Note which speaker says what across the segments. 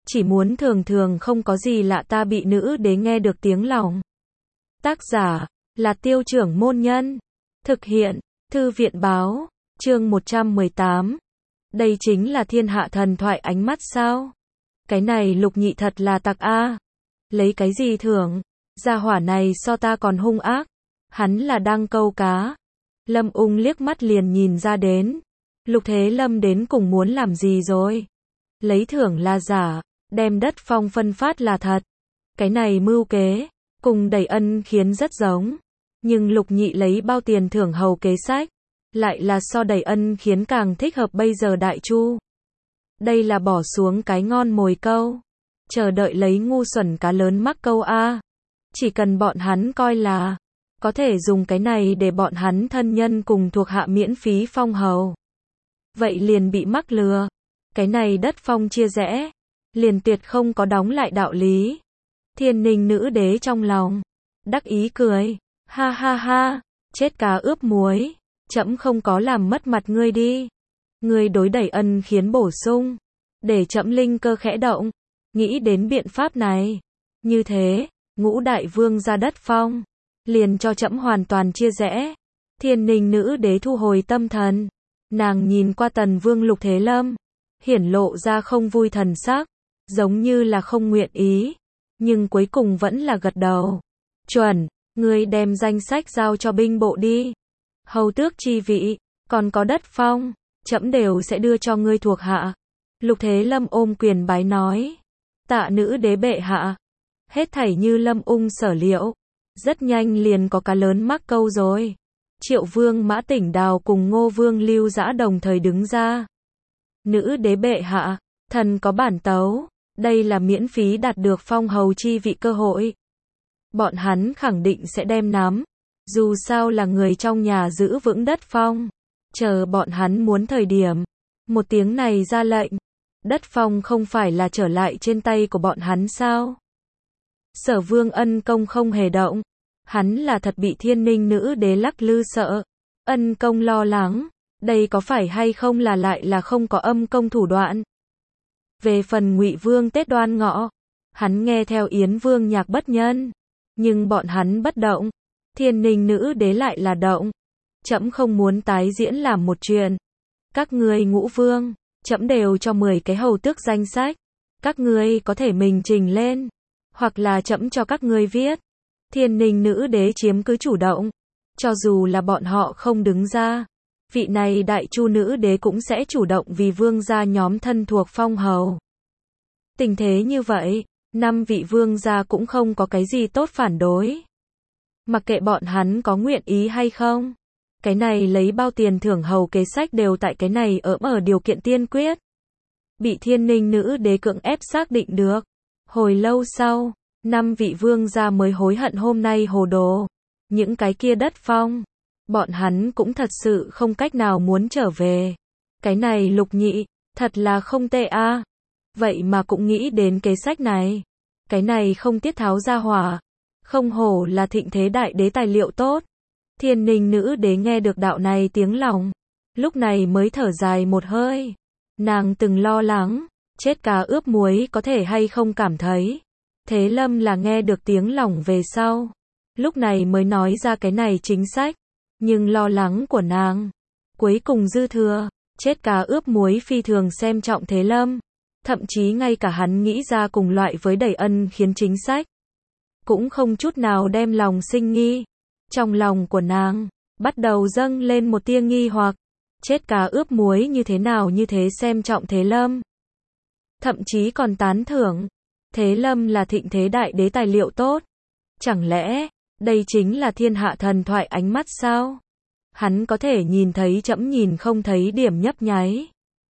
Speaker 1: chỉ muốn thường thường không có gì lạ ta bị nữ đế nghe được tiếng lòng. Tác giả là Tiêu Trưởng Môn Nhân. Thực hiện Thư viện Báo. Chương 118. Đây chính là thiên hạ thần thoại ánh mắt sao? Cái này Lục Nhị thật là tặc a. Lấy cái gì thưởng? Gia hỏa này so ta còn hung ác. Hắn là đang câu cá. Lâm Ung liếc mắt liền nhìn ra đến. Lục Thế Lâm đến cùng muốn làm gì rồi? Lấy thưởng là giả, đem đất phong phân phát là thật. Cái này mưu kế, cùng Đẩy Ân Khiến rất giống. Nhưng Lục Nhị lấy bao tiền thưởng hầu kế sách, lại là so Đẩy Ân Khiến càng thích hợp bây giờ Đại Chu. Đây là bỏ xuống cái ngon mồi câu, chờ đợi lấy ngu xuẩn cá lớn mắc câu a. Chỉ cần bọn hắn coi là có thể dùng cái này để bọn hắn thân nhân cùng thuộc hạ miễn phí phong hầu. Vậy liền bị mắc lừa. Cái này đất phong chia rẽ, liền tuyệt không có đóng lại đạo lý. Thiên Ninh nữ đế trong lòng đắc ý cười, ha ha ha, chết cá ướp muối, trẫm không có làm mất mặt ngươi đi. Ngươi đối Đẩy Ân Khiến bổ sung, để trẫm linh cơ khẽ động, nghĩ đến biện pháp này. Như thế, Ngũ đại vương ra đất phong, liền cho trẫm hoàn toàn chia rẽ. Thiên Ninh nữ đế thu hồi tâm thần, nàng nhìn qua Tần Vương Lục Thế Lâm, hiển lộ ra không vui thần sắc, giống như là không nguyện ý, nhưng cuối cùng vẫn là gật đầu. Chuẩn, ngươi đem danh sách giao cho binh bộ đi. Hầu tước chi vị, còn có đất phong, trẫm đều sẽ đưa cho ngươi thuộc hạ. Lục Thế Lâm ôm quyền bái nói, tạ nữ đế bệ hạ. Hết thảy như Lâm Ung sở liệu, rất nhanh liền có cá lớn mắc câu rồi. Triệu Vương Mã Tỉnh Đào cùng Ngô Vương Lưu Dã đồng thời đứng ra. Nữ đế bệ hạ, thần có bản tấu, đây là miễn phí đạt được phong hầu chi vị cơ hội. Bọn hắn khẳng định sẽ đem nắm, dù sao là người trong nhà giữ vững đất phong. Chờ bọn hắn muốn thời điểm, một tiếng này ra lệnh, đất phong không phải là trở lại trên tay của bọn hắn sao? Sở Vương Ân Công không hề động, hắn là thật bị Thiên Ninh nữ đế lắc lư sợ. Ân Công lo lắng, đây có phải hay không là lại là không có âm công thủ đoạn. Về phần Ngụy Vương Tết Đoan Ngọ, hắn nghe theo Yến Vương Nhạc Bất Nhân, nhưng bọn hắn bất động. Thiên Ninh nữ đế lại là động. Trẫm không muốn tái diễn làm một chuyện. Các ngươi Ngũ Vương, trẫm đều cho 10 cái hầu tước danh sách. Các ngươi có thể mình trình lên, hoặc là trẫm cho các ngươi viết. Thiên Ninh nữ đế chiếm cứ chủ động, cho dù là bọn họ không đứng ra, vị này Đại Chu nữ đế cũng sẽ chủ động vì vương gia nhóm thân thuộc phong hầu. Tình thế như vậy, 5 vị vương gia cũng không có cái gì tốt phản đối. Mặc kệ bọn hắn có nguyện ý hay không, cái này lấy bao tiền thưởng hầu kế sách đều tại cái này ở điều kiện tiên quyết. Bị Thiên Ninh nữ đế cưỡng ép xác định được. Hồi lâu sau, 5 vị vương gia mới hối hận hôm nay hồ đồ. Những cái kia đất phong, bọn hắn cũng thật sự không cách nào muốn trở về. Cái này Lục Nhị, thật là không tệ a. Vậy mà cũng nghĩ đến kế sách này. Cái này không tiết tháo ra hỏa. Không hổ là thịnh thế đại đế tài liệu tốt. Thiên Ninh nữ đế nghe được đạo này tiếng lòng, lúc này mới thở dài một hơi. Nàng từng lo lắng, chết cá ướp muối có thể hay không cảm thấy. Thế Lâm là nghe được tiếng lòng về sau, lúc này mới nói ra cái này chính sách. Nhưng lo lắng của nàng, cuối cùng dư thừa. Chết cá ướp muối phi thường xem trọng Thế Lâm. Thậm chí ngay cả hắn nghĩ ra cùng loại với Đẩy Ân Khiến chính sách, cũng không chút nào đem lòng sinh nghi. Trong lòng của nàng, bắt đầu dâng lên một tia nghi hoặc. Chết cá ướp muối như thế nào như thế xem trọng Thế Lâm. Thậm chí còn tán thưởng. Thế Lâm là thịnh thế đại đế tài liệu tốt. Chẳng lẽ, đây chính là thiên hạ thần thoại ánh mắt sao? Hắn có thể nhìn thấy trẫm nhìn không thấy điểm nhấp nháy.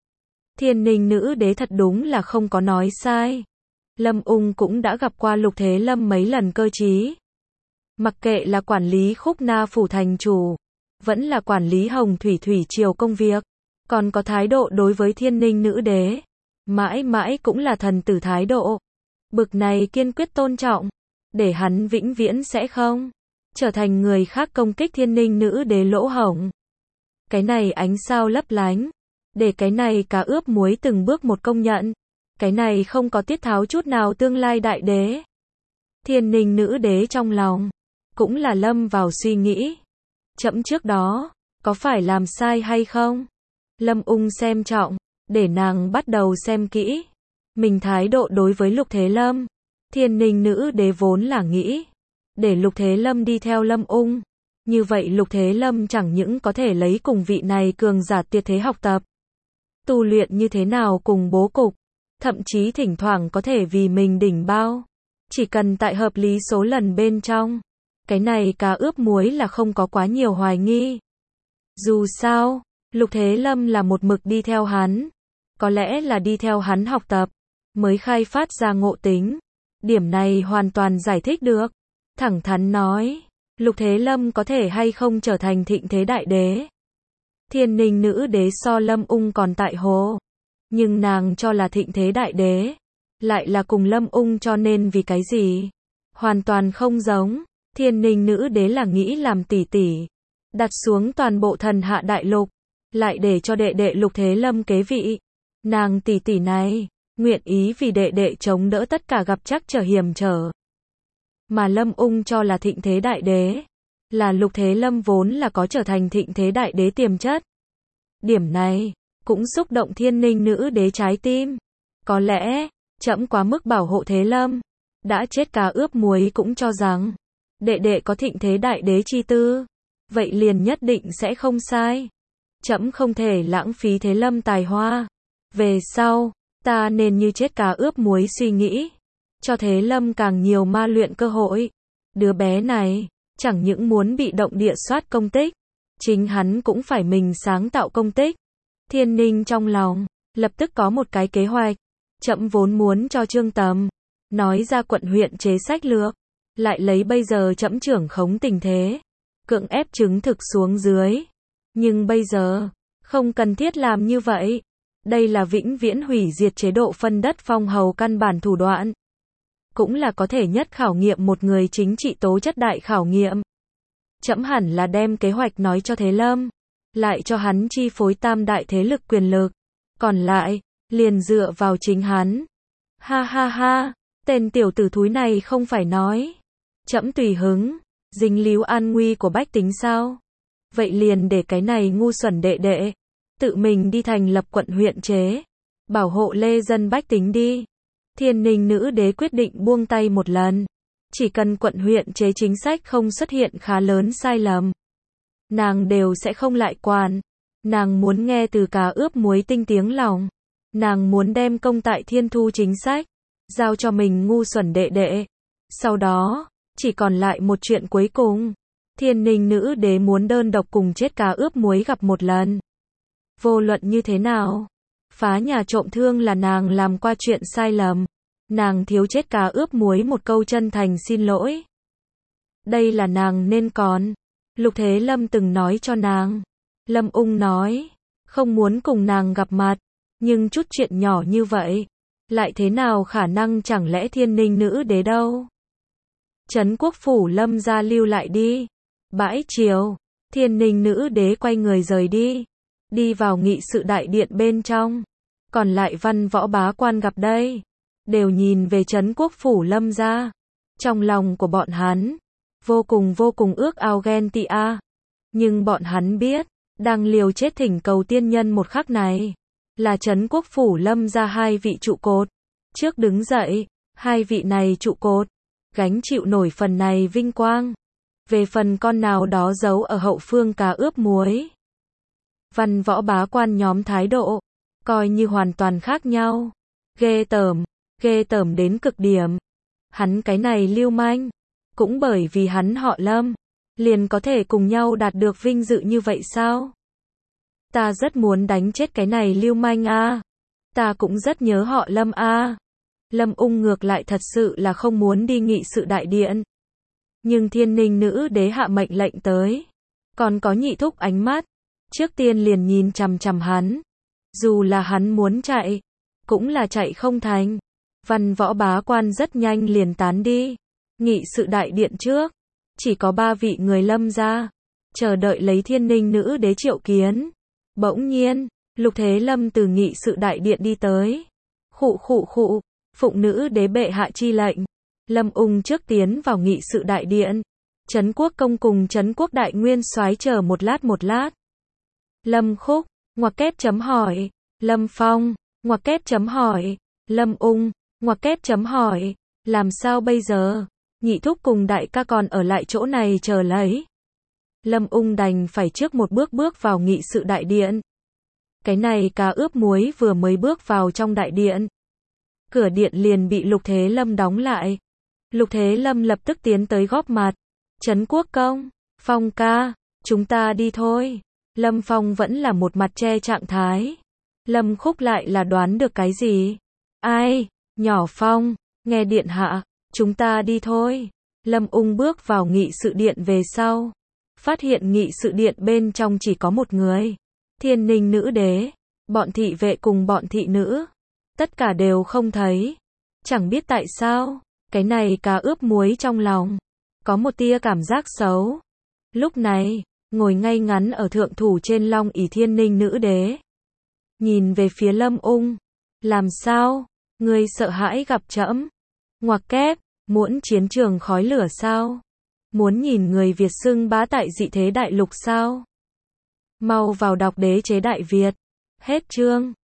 Speaker 1: Thiên Ninh nữ đế thật đúng là không có nói sai. Lâm Ung cũng đã gặp qua Lục Thế Lâm mấy lần cơ trí. Mặc kệ là quản lý Khúc Na phủ thành chủ, vẫn là quản lý Hồng Thủy Thủy triều công việc, còn có thái độ đối với Thiên Ninh nữ đế, mãi mãi cũng là thần tử thái độ. Bực này kiên quyết tôn trọng, để hắn vĩnh viễn sẽ không trở thành người khác công kích Thiên Ninh nữ đế lỗ hổng. Cái này ánh sao lấp lánh, để cái này cá ướp muối từng bước một công nhận. Cái này không có tiết tháo chút nào tương lai đại đế. Thiên Ninh nữ đế trong lòng cũng là lâm vào suy nghĩ. Trẫm trước đó có phải làm sai hay không? Lâm Ung xem trọng, để nàng bắt đầu xem kỹ mình thái độ đối với Lục Thế Lâm. Thiên Ninh nữ đế vốn là nghĩ để Lục Thế Lâm đi theo Lâm Ung, như vậy Lục Thế Lâm chẳng những có thể lấy cùng vị này cường giả tuyệt thế học tập, tu luyện như thế nào cùng bố cục, thậm chí thỉnh thoảng có thể vì mình đỉnh bao, chỉ cần tại hợp lý số lần bên trong. Cái này cá ướp muối là không có quá nhiều hoài nghi. Dù sao, Lục Thế Lâm là một mực đi theo hắn, có lẽ là đi theo hắn học tập, mới khai phát ra ngộ tính. Điểm này hoàn toàn giải thích được. Thẳng thắn nói, Lục Thế Lâm có thể hay không trở thành thịnh thế đại đế. Thiên Ninh nữ đế so Lâm Ung còn tại hồ, nhưng nàng cho là thịnh thế đại đế, lại là cùng Lâm Ung, cho nên vì cái gì? Hoàn toàn không giống. Thiên Ninh nữ đế là nghĩ làm tỷ tỷ, đặt xuống toàn bộ thần hạ đại lục, lại để cho đệ đệ Lục Thế Lâm kế vị. Nàng tỷ tỷ này, nguyện ý vì đệ đệ chống đỡ tất cả gặp trắc trở hiểm trở. Mà Lâm Ung cho là thịnh thế đại đế, là Lục Thế Lâm vốn là có trở thành thịnh thế đại đế tiềm chất. Điểm này, cũng xúc động Thiên Ninh nữ đế trái tim. Có lẽ, trẫm quá mức bảo hộ Thế Lâm, đã chết cá ướp muối cũng cho rằng, đệ đệ có thịnh thế đại đế chi tư, vậy liền nhất định sẽ không sai. Trẫm không thể lãng phí Thế Lâm tài hoa. Về sau, ta nên như chết cá ướp muối suy nghĩ, cho Thế Lâm càng nhiều ma luyện cơ hội. Đứa bé này, chẳng những muốn bị động địa soát công tích, chính hắn cũng phải mình sáng tạo công tích. Thiên Ninh trong lòng, lập tức có một cái kế hoạch. Trẫm vốn muốn cho Trương Tầm nói ra quận huyện chế sách lược, lại lấy bây giờ trẫm trưởng khống tình thế, cưỡng ép chứng thực xuống dưới. Nhưng bây giờ, không cần thiết làm như vậy. Đây là vĩnh viễn hủy diệt chế độ phân đất phong hầu căn bản thủ đoạn. Cũng là có thể nhất khảo nghiệm một người chính trị tố chất đại khảo nghiệm. Trẫm hẳn là đem kế hoạch nói cho Thế Lâm, lại cho hắn chi phối tam đại thế lực quyền lực. Còn lại, liền dựa vào chính hắn. Ha ha ha, tên tiểu tử thúi này không phải nói trẫm tùy hứng, dính líu an nguy của bách tính sao? Vậy liền để cái này ngu xuẩn đệ đệ tự mình đi thành lập quận huyện chế, bảo hộ lê dân bách tính đi. Thiên Ninh nữ đế quyết định buông tay một lần. Chỉ cần quận huyện chế chính sách không xuất hiện khá lớn sai lầm, nàng đều sẽ không lại quản. Nàng muốn nghe từ cá ướp muối tinh tiếng lòng. Nàng muốn đem công tại thiên thu chính sách giao cho mình ngu xuẩn đệ đệ. Sau đó, chỉ còn lại một chuyện cuối cùng. Thiên Ninh nữ đế muốn đơn độc cùng chết cá ướp muối gặp một lần. Vô luận như thế nào, phá nhà trộm thương là nàng làm qua chuyện sai lầm. Nàng thiếu chết cá ướp muối một câu chân thành xin lỗi. Đây là nàng nên còn. Lục Thế Lâm từng nói cho nàng. Lâm Ung nói, không muốn cùng nàng gặp mặt. Nhưng chút chuyện nhỏ như vậy, lại thế nào khả năng, chẳng lẽ Thiên Ninh nữ đế đâu? Trấn Quốc phủ Lâm gia lưu lại đi. Bãi chiều, Thiên Ninh nữ đế quay người rời đi. Đi vào nghị sự đại điện bên trong. Còn lại văn võ bá quan gặp đây, đều nhìn về Trấn Quốc phủ Lâm gia. Trong lòng của bọn hắn, vô cùng ước ao ghen tị a. Nhưng bọn hắn biết, đang liều chết thỉnh cầu tiên nhân một khắc này, là Trấn Quốc phủ Lâm gia hai vị trụ cột. Trước đứng dậy, hai vị này trụ cột, gánh chịu nổi phần này vinh quang. Về phần con nào đó giấu ở hậu phương cá ướp muối, văn võ bá quan nhóm thái độ, coi như hoàn toàn khác nhau. Ghê tởm đến cực điểm. Hắn cái này lưu manh, cũng bởi vì hắn họ Lâm, liền có thể cùng nhau đạt được vinh dự như vậy sao? Ta rất muốn đánh chết cái này lưu manh a. Ta cũng rất nhớ họ Lâm a. Lâm Ung ngược lại thật sự là không muốn đi nghị sự đại điện. Nhưng Thiên Ninh nữ đế hạ mệnh lệnh tới, còn có nhị thúc ánh mắt, trước tiên liền nhìn chằm chằm hắn. Dù là hắn muốn chạy, cũng là chạy không thành. Văn võ bá quan rất nhanh liền tán đi. Nghị sự đại điện trước, chỉ có 3 vị người Lâm gia, chờ đợi lấy Thiên Ninh nữ đế triệu kiến. Bỗng nhiên, Lục Thế Lâm từ nghị sự đại điện đi tới. Khụ, phụng nữ đế bệ hạ chi lệnh. Lâm Ung trước tiến vào nghị sự đại điện. Trấn Quốc công cùng Trấn Quốc đại nguyên soái chờ một lát. Lâm Khúc, ngoặc kép chấm hỏi. Lâm Phong, ngoặc kép chấm hỏi. Lâm Ung, ngoặc kép chấm hỏi. Làm sao bây giờ? Nhị thúc cùng đại ca còn ở lại chỗ này chờ lấy. Lâm Ung đành phải trước một bước vào nghị sự đại điện. Cái này cá ướp muối vừa mới bước vào trong đại điện. Cửa điện liền bị Lục Thế Lâm đóng lại. Lục Thế Lâm lập tức tiến tới góp mặt. Trấn Quốc công, Phong ca, chúng ta đi thôi. Lâm Phong vẫn là một mặt che trạng thái. Lâm Khúc lại là đoán được cái gì? Ai, nhỏ Phong, nghe điện hạ, chúng ta đi thôi. Lâm Ung bước vào nghị sự điện về sau. Phát hiện nghị sự điện bên trong chỉ có một người. Thiên Ninh nữ đế, bọn thị vệ cùng bọn thị nữ. Tất cả đều không thấy. Chẳng biết tại sao, cái này cá ướp muối trong lòng. Có một tia cảm giác xấu. Lúc này, ngồi ngay ngắn ở thượng thủ trên long ỷ Thiên Ninh nữ đế. Nhìn về phía Lâm Ung. Làm sao? Ngươi sợ hãi gặp trẫm? Ngoặc kép, muốn chiến trường khói lửa sao? Muốn nhìn người Việt xưng bá tại dị thế đại lục sao? Mau vào đọc Đế chế Đại Việt. Hết chương.